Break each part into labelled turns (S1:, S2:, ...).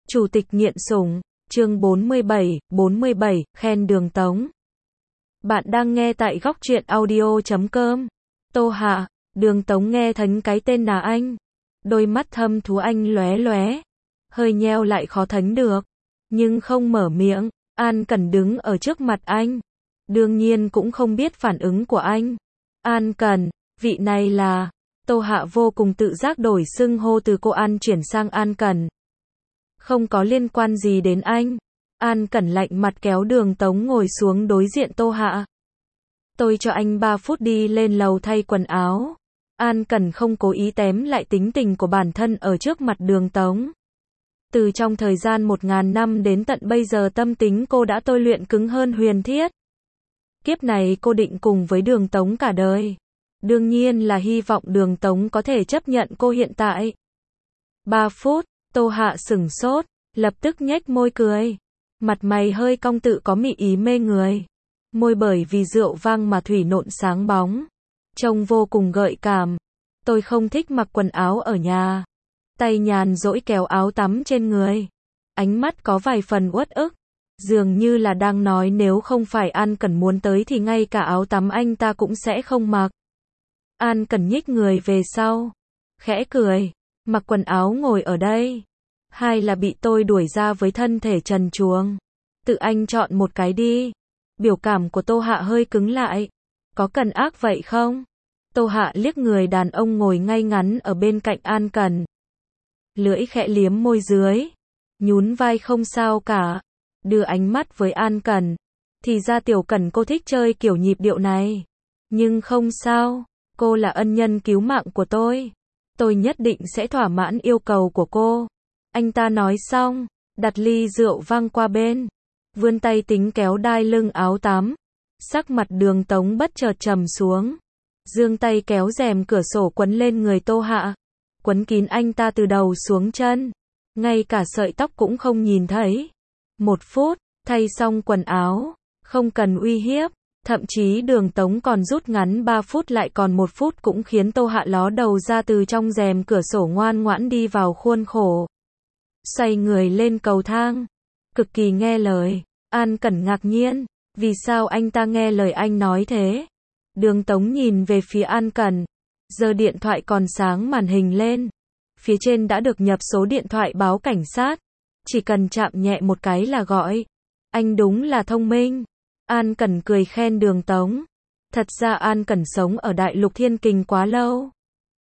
S1: Chủ tịch nghiện sủng, chương 47, khen Đường Tống. Bạn đang nghe tại góc truyện audio.com. Tô Hạ, Đường Tống nghe thánh cái tên là anh. Đôi mắt thâm thú anh lóe lóe, hơi nheo lại khó thánh được, nhưng không mở miệng. An Cẩn đứng ở trước mặt anh, đương nhiên cũng không biết phản ứng của anh. An Cẩn, vị này là... Tô Hạ vô cùng tự giác đổi xưng hô từ cô An chuyển sang An Cẩn. Không có liên quan gì đến anh. An Cẩn lạnh mặt kéo Đường Tống ngồi xuống đối diện Tô Hạ. Tôi cho anh 3 phút đi lên lầu thay quần áo. An Cẩn không cố ý tém lại tính tình của bản thân ở trước mặt Đường Tống. Từ trong thời gian 1000 năm đến tận bây giờ tâm tính cô đã tôi luyện cứng hơn Huyền Thiết. Kiếp này cô định cùng với Đường Tống cả đời. Đương nhiên là hy vọng Đường Tống có thể chấp nhận cô hiện tại. 3 phút, Tô Hạ sửng sốt, lập tức nhếch môi cười. Mặt mày hơi cong tự có mị ý mê người. Môi bởi vì rượu vang mà thủy nộn sáng bóng. Trông vô cùng gợi cảm. Tôi không thích mặc quần áo ở nhà. Tay nhàn rỗi kéo áo tắm trên người. Ánh mắt có vài phần uất ức. Dường như là đang nói nếu không phải An Cẩn muốn tới thì ngay cả áo tắm anh ta cũng sẽ không mặc. An Cẩn nhích người về sau. Khẽ cười. Mặc quần áo ngồi ở đây. Hay là bị tôi đuổi ra với thân thể trần truồng. Tự anh chọn một cái đi. Biểu cảm của Tô Hạ hơi cứng lại. Có cần ác vậy không? Tô Hạ liếc người đàn ông ngồi ngay ngắn ở bên cạnh An Cẩn. Lưỡi khẽ liếm môi dưới. Nhún vai không sao cả. Đưa ánh mắt với An Cẩn. Thì ra Tiểu Cẩn cô thích chơi kiểu nhịp điệu này. Nhưng không sao. Cô là ân nhân cứu mạng của tôi. Tôi nhất định sẽ thỏa mãn yêu cầu của cô. Anh ta nói xong, đặt ly rượu vang qua bên. Vươn tay tính kéo đai lưng áo tắm. Sắc mặt Đường Tống bất chợt trầm xuống. Giương tay kéo rèm cửa sổ quấn lên người Tô Hạ. Quấn kín anh ta từ đầu xuống chân. Ngay cả sợi tóc cũng không nhìn thấy. 1 phút, thay xong quần áo. Không cần uy hiếp. Thậm chí Đường Tống còn rút ngắn 3 phút lại còn 1 phút cũng khiến Tô Hạ ló đầu ra từ trong rèm cửa sổ ngoan ngoãn đi vào khuôn khổ. Xoay người lên cầu thang. Cực kỳ nghe lời. An Cẩn ngạc nhiên. Vì sao anh ta nghe lời anh nói thế? Đường Tống nhìn về phía An Cẩn. Giờ điện thoại còn sáng màn hình lên. Phía trên đã được nhập số điện thoại báo cảnh sát. Chỉ cần chạm nhẹ một cái là gọi. Anh đúng là thông minh. An Cẩn cười khen Đường Tống. Thật ra An Cẩn sống ở Đại Lục Thiên Kình quá lâu.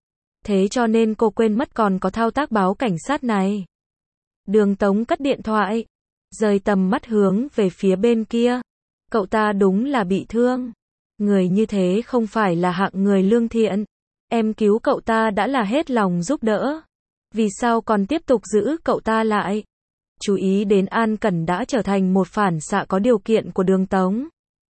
S1: Thế cho nên cô quên mất còn có thao tác báo cảnh sát này. Đường Tống cất điện thoại. Rời tầm mắt hướng về phía bên kia. Cậu ta đúng là bị thương. Người như thế không phải là hạng người lương thiện. Em cứu cậu ta đã là hết lòng giúp đỡ. Vì sao còn tiếp tục giữ cậu ta lại? Chú ý đến An Cẩn đã trở thành một phản xạ có điều kiện của Đường Tống.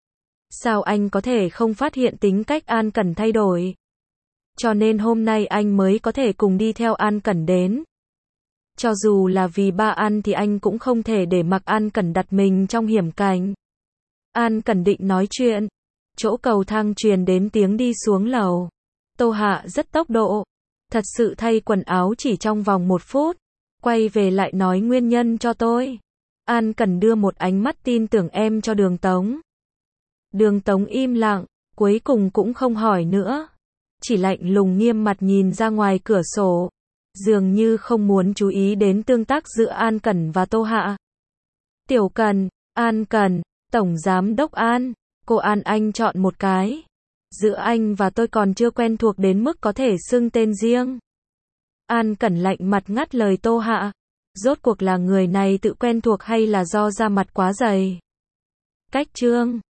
S1: Sao anh có thể không phát hiện tính cách An Cẩn thay đổi? Cho nên hôm nay anh mới có thể cùng đi theo An Cẩn đến. Cho dù là vì ba An thì anh cũng không thể để mặc An Cẩn đặt mình trong hiểm cảnh. An Cẩn định nói chuyện. Chỗ cầu thang truyền đến tiếng đi xuống lầu. Tô Hạ rất tốc độ. Thật sự thay quần áo chỉ trong vòng 1 phút. Quay về lại nói nguyên nhân cho tôi. An Cẩn đưa một ánh mắt tin tưởng em cho Đường Tống. Đường Tống im lặng, cuối cùng cũng không hỏi nữa. Chỉ lạnh lùng nghiêm mặt nhìn ra ngoài cửa sổ. Dường như không muốn chú ý đến tương tác giữa An Cẩn và Tô Hạ. Tiểu Cẩn, An Cẩn, Tổng Giám Đốc An, cô An anh chọn một cái. Giữa anh và tôi còn chưa quen thuộc đến mức có thể xưng tên riêng. An Cẩn lạnh mặt ngắt lời Tô Hạ. Rốt cuộc là người này tự quen thuộc hay là do da mặt quá dày? Cách chương